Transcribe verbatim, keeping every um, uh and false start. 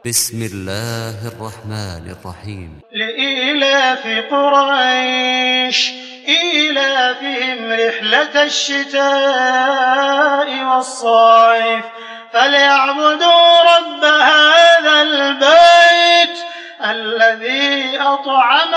بسم الله الرحمن الرحيم. لإيلاف قريش إيلافهم رحلة الشتاء والصيف فليعبدوا رب هذا البيت الذي أطعمهم